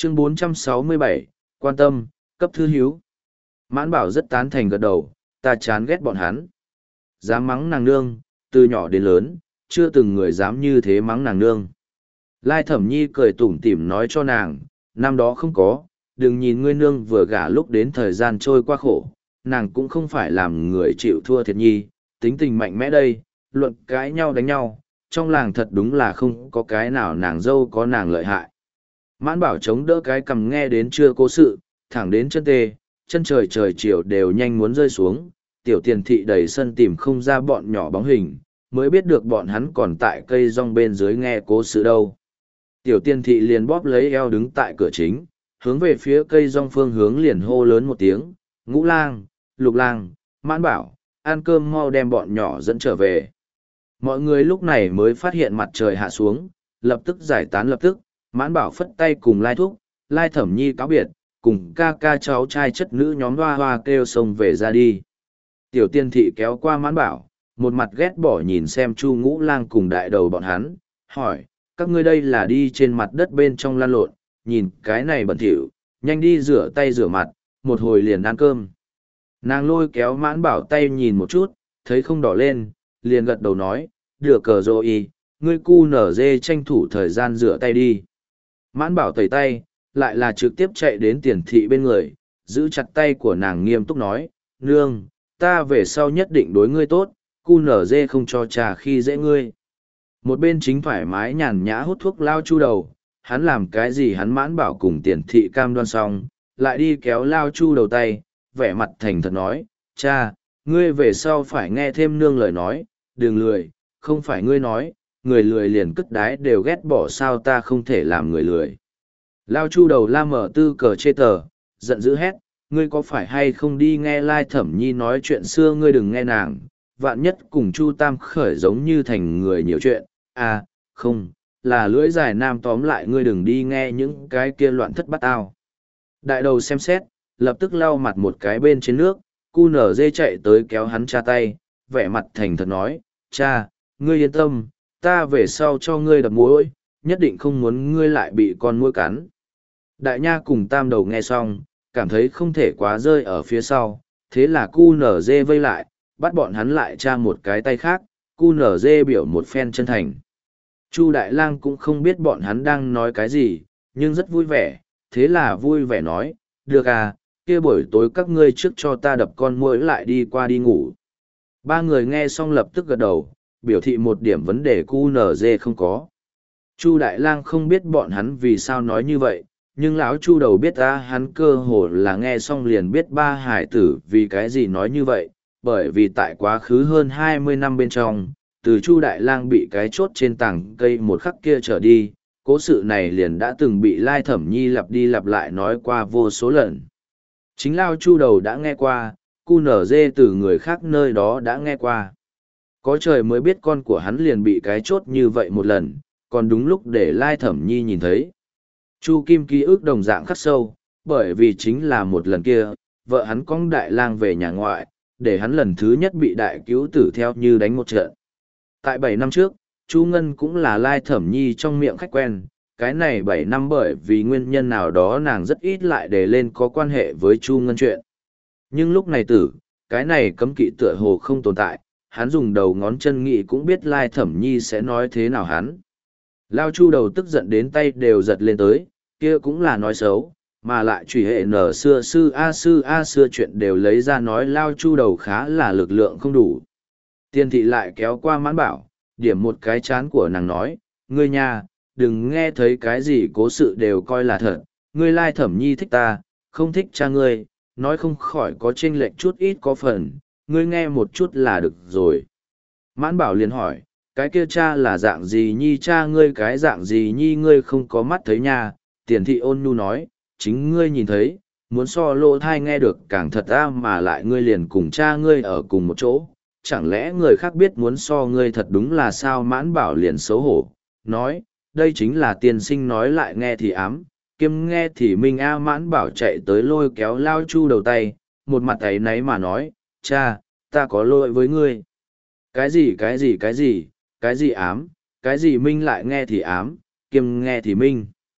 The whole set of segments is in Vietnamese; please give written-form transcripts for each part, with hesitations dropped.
Chương 467, quan tâm, cấp thư hiếu. Mãn bảo rất tán thành gật đầu, ta chán ghét bọn hắn. Dám mắng nàng nương, từ nhỏ đến lớn, chưa từng người dám như thế mắng nàng nương. Lai Thẩm Nhi cười tủm tỉm nói cho nàng, năm đó không có, đừng nhìn ngươi nương vừa gả lúc đến thời gian trôi qua khổ, nàng cũng không phải làm người chịu thua thiệt nhi, tính tình mạnh mẽ đây, luận cãi nhau đánh nhau, trong làng thật đúng là không có cái nào nàng dâu có nàng lợi hại. Mãn bảo chống đỡ cái cầm nghe đến chưa cố sự, thẳng đến chân tê, chân trời trời chiều đều nhanh muốn rơi xuống, tiểu tiền thị đầy sân tìm không ra bọn nhỏ bóng hình, mới biết được bọn hắn còn tại cây rong bên dưới nghe cố sự đâu. Tiểu tiền thị liền bóp lấy eo đứng tại cửa chính, hướng về phía cây rong phương hướng liền hô lớn một tiếng, Ngũ lang, Lục lang, Mãn bảo, ăn cơm mau đem bọn nhỏ dẫn trở về. Mọi người lúc này mới phát hiện mặt trời hạ xuống, lập tức giải tán lập tức, Mãn bảo phất tay cùng Lai Thúc, Lai Thẩm Nhi cáo biệt, cùng ca ca cháu trai chất nữ nhóm hoa hoa kêu xông về ra đi. Tiểu tiên thị kéo qua Mãn bảo, một mặt ghét bỏ nhìn xem Chu Ngũ lang cùng đại đầu bọn hắn, hỏi, các ngươi đây là đi trên mặt đất bên trong lăn lộn, nhìn cái này bẩn thỉu, nhanh đi rửa tay rửa mặt, một hồi liền ăn cơm. Nàng lôi kéo Mãn bảo tay nhìn một chút, thấy không đỏ lên, liền gật đầu nói, được cờ rồi, ngươi cu nở dê tranh thủ thời gian rửa tay đi. Mãn bảo tẩy tay, lại là trực tiếp chạy đến tiền thị bên người, giữ chặt tay của nàng nghiêm túc nói, nương, ta về sau nhất định đối ngươi tốt, cu nở dê không cho trà khi dễ ngươi. Một bên chính thoải mái nhàn nhã hút thuốc Lao Chu đầu, hắn làm cái gì hắn Mãn bảo cùng tiền thị cam đoan xong, lại đi kéo Lao Chu đầu tay, vẻ mặt thành thật nói, cha, ngươi về sau phải nghe thêm nương lời nói, đừng lười, không phải ngươi nói, người lười liền cất đái đều ghét bỏ sao ta không thể làm người lười. Lao Chu đầu la mở tư cờ chê tờ, giận dữ hét, ngươi có phải hay không đi nghe Lai Thẩm Nhi nói chuyện xưa ngươi đừng nghe nàng, vạn nhất cùng Chu Tam khởi giống như thành người nhiều chuyện, à, không, là lưỡi dài nam tóm lại ngươi đừng đi nghe những cái kia loạn thất bắt ao. Đại đầu xem xét, lập tức lau mặt một cái bên trên nước, cu nở dê chạy tới kéo hắn cha tay, vẻ mặt thành thật nói, cha, ngươi yên tâm, ta về sau cho ngươi đập muỗi, nhất định không muốn ngươi lại bị con muỗi cắn. Đại nha cùng tam đầu nghe xong, cảm thấy không thể quá rơi ở phía sau, thế là cu nở dê vây lại, bắt bọn hắn lại tra một cái tay khác, cu nở dê biểu một phen chân thành. Chu Đại Lang cũng không biết bọn hắn đang nói cái gì, nhưng rất vui vẻ, thế là vui vẻ nói, được à, kia buổi tối các ngươi trước cho ta đập con muỗi lại đi qua đi ngủ. Ba người nghe xong lập tức gật đầu, biểu thị một điểm vấn đề QNZ không có. Chu Đại Lang không biết bọn hắn vì sao nói như vậy, nhưng lão Chu đầu biết hắn cơ hồ là nghe xong liền biết ba hải tử vì cái gì nói như vậy, bởi vì tại quá khứ hơn 20 năm bên trong, từ Chu Đại Lang bị cái chốt trên tảng cây một khắc kia trở đi, cố sự này liền đã từng bị Lai Thẩm Nhi lặp đi lặp lại nói qua vô số lần. Chính lão Chu đầu đã nghe qua, QNZ từ người khác nơi đó đã nghe qua. Có trời mới biết con của hắn liền bị cái chốt như vậy một lần, còn đúng lúc để Lai Thẩm Nhi nhìn thấy. Chu Kim ký ức đồng dạng khắc sâu, bởi vì chính là một lần kia, vợ hắn cong Đại Lang về nhà ngoại, để hắn lần thứ nhất bị đại cứu tử theo như đánh một trận. Tại 7 năm trước, Chu Ngân cũng là Lai Thẩm Nhi trong miệng khách quen, cái này 7 năm bởi vì nguyên nhân nào đó nàng rất ít lại để lên có quan hệ với Chu Ngân chuyện. Nhưng lúc này cái này cấm kỵ tựa hồ không tồn tại, hắn dùng đầu ngón chân nghĩ cũng biết Lai Thẩm Nhi sẽ nói thế nào hắn. Lao Chu đầu tức giận đến tay đều giật lên tới, kia cũng là nói xấu, mà lại truy hệ nở xưa sư a xưa chuyện đều lấy ra nói Lao Chu đầu khá là lực lượng không đủ. Tiên thị lại kéo qua Mãn bảo, điểm một cái chán của nàng nói, ngươi nha, đừng nghe thấy cái gì cố sự đều coi là thật, ngươi Lai Thẩm Nhi thích ta, không thích cha ngươi, nói không khỏi có chênh lệch chút ít có phần, ngươi nghe một chút là được rồi. Mãn bảo liền hỏi, cái kia cha là dạng gì nhi cha ngươi cái dạng gì nhi ngươi không có mắt thấy nha, tiền thị ôn nhu nói, chính ngươi nhìn thấy, muốn so lỗ thai nghe được càng thật ra mà lại ngươi liền cùng cha ngươi ở cùng một chỗ, chẳng lẽ người khác biết muốn so ngươi thật đúng là sao Mãn bảo liền xấu hổ, nói, đây chính là tiên sinh nói lại nghe thì ám, kiêm nghe thì minh Mãn bảo chạy tới lôi kéo Lao Chu đầu tay, một mặt ấy nấy mà nói, cha, ta có lỗi với ngươi. Cái gì ám, cái gì minh lại nghe thì ám, kiêm nghe thì minh.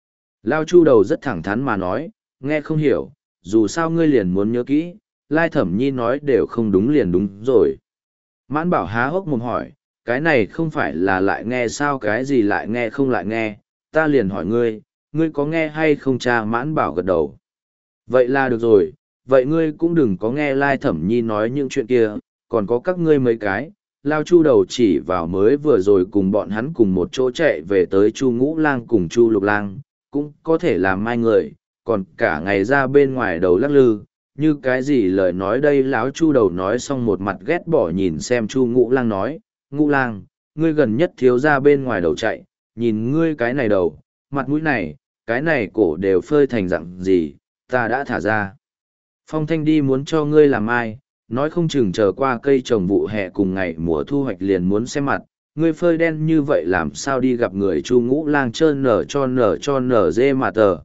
Lao Chu đầu rất thẳng thắn mà nói, nghe không hiểu, dù sao ngươi liền muốn nhớ kỹ, Lai Thẩm Nhi nói đều không đúng liền đúng rồi. Mãn Bảo há hốc mồm hỏi, cái này không phải là lại nghe sao, cái gì lại nghe không lại nghe, ta liền hỏi ngươi, ngươi có nghe hay không? Cha Mãn Bảo gật đầu. Vậy là được rồi, vậy ngươi cũng đừng có nghe Lai Thẩm Nhi nói những chuyện kia, còn có các ngươi mấy cái. Lao Chu đầu chỉ vào mới vừa rồi cùng bọn hắn cùng một chỗ chạy về tới Chu Ngũ Lang cùng Chu Lục Lang, cũng có thể làm mai người, còn cả ngày ra bên ngoài đầu lắc lư, như cái gì lời nói đây. Lão Chu đầu nói xong một mặt ghét bỏ nhìn xem Chu Ngũ Lang nói, Ngũ Lang, ngươi gần nhất thiếu ra bên ngoài đầu chạy, nhìn ngươi cái này đầu, mặt mũi này, cái này cổ đều phơi thành dặn gì, ta đã thả ra. Phong Thanh đi muốn cho ngươi làm ai, nói không chừng chờ qua cây trồng vụ hè cùng ngày mùa thu hoạch liền muốn xem mặt, ngươi phơi đen như vậy làm sao đi gặp người. Chu Ngũ Lang trơn nở nở dê mà tờ,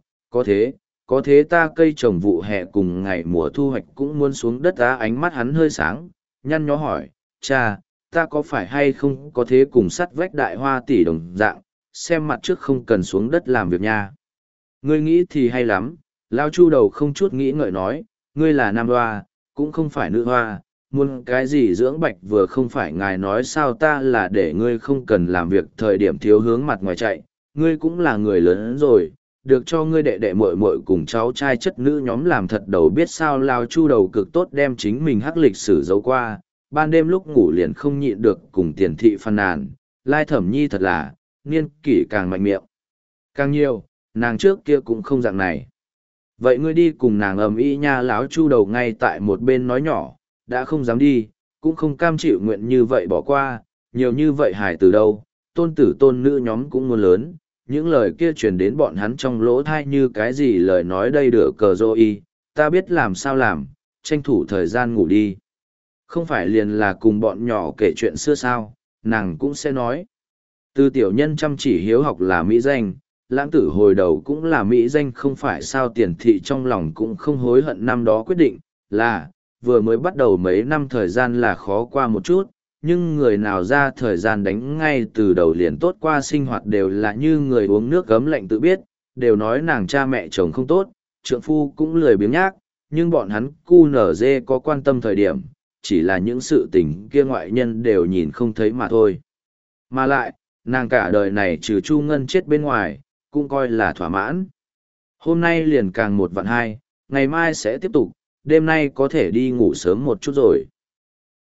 có thế ta cây trồng vụ hè cùng ngày mùa thu hoạch cũng muốn xuống đất á. Ánh mắt hắn hơi sáng, nhăn nhó hỏi, cha, ta có phải hay không có thế cùng sắt vách Đại Hoa tỷ đồng dạng, xem mặt trước không cần xuống đất làm việc nha. Ngươi nghĩ thì hay lắm. Lao Chu đầu không chút nghĩ ngợi nói, ngươi là nam hoa, cũng không phải nữ hoa, muốn cái gì dưỡng bạch vừa không phải ngài nói sao, ta là để ngươi không cần làm việc thời điểm thiếu hướng mặt ngoài chạy, ngươi cũng là người lớn rồi, được cho ngươi đệ đệ muội muội cùng cháu trai chất nữ nhóm làm thật đầu biết sao. Lao Chu đầu cực tốt đem chính mình hắc lịch sử giấu qua, ban đêm lúc ngủ liền không nhịn được cùng Tiền thị phàn nàn, Lai Thẩm Nhi thật là, niên kỷ càng mạnh miệng càng nhiều, nàng trước kia cũng không dạng này. Vậy ngươi đi cùng nàng ầm ĩ nha. Lão Chu đầu ngay tại một bên nói nhỏ, đã không dám đi, cũng không cam chịu nguyện như vậy bỏ qua, nhiều như vậy hài từ đâu, tôn tử tôn nữ nhóm cũng muốn lớn, những lời kia truyền đến bọn hắn trong lỗ thai như cái gì lời nói đây được cờ rô y, ta biết làm sao làm, tranh thủ thời gian ngủ đi. Không phải liền là cùng bọn nhỏ kể chuyện xưa sao, nàng cũng sẽ nói. Từ tiểu nhân chăm chỉ hiếu học là mỹ danh, lãng tử hồi đầu cũng là mỹ danh không phải sao. Tiền thị trong lòng cũng không hối hận năm đó quyết định, là, vừa mới bắt đầu mấy năm thời gian là khó qua một chút, nhưng người nào ra thời gian đánh ngay từ đầu liền tốt qua, sinh hoạt đều là như người uống nước gấm lạnh tự biết, đều nói nàng cha mẹ chồng không tốt, trượng phu cũng lười biếng nhác, nhưng bọn hắn cu nở dê có quan tâm thời điểm, chỉ là những sự tình kia ngoại nhân đều nhìn không thấy mà thôi. Mà lại, nàng cả đời này trừ Chu Ngân chết bên ngoài, cũng coi là thỏa mãn. Hôm nay liền càng 1 vạn 2, ngày mai sẽ tiếp tục, đêm nay có thể đi ngủ sớm một chút rồi.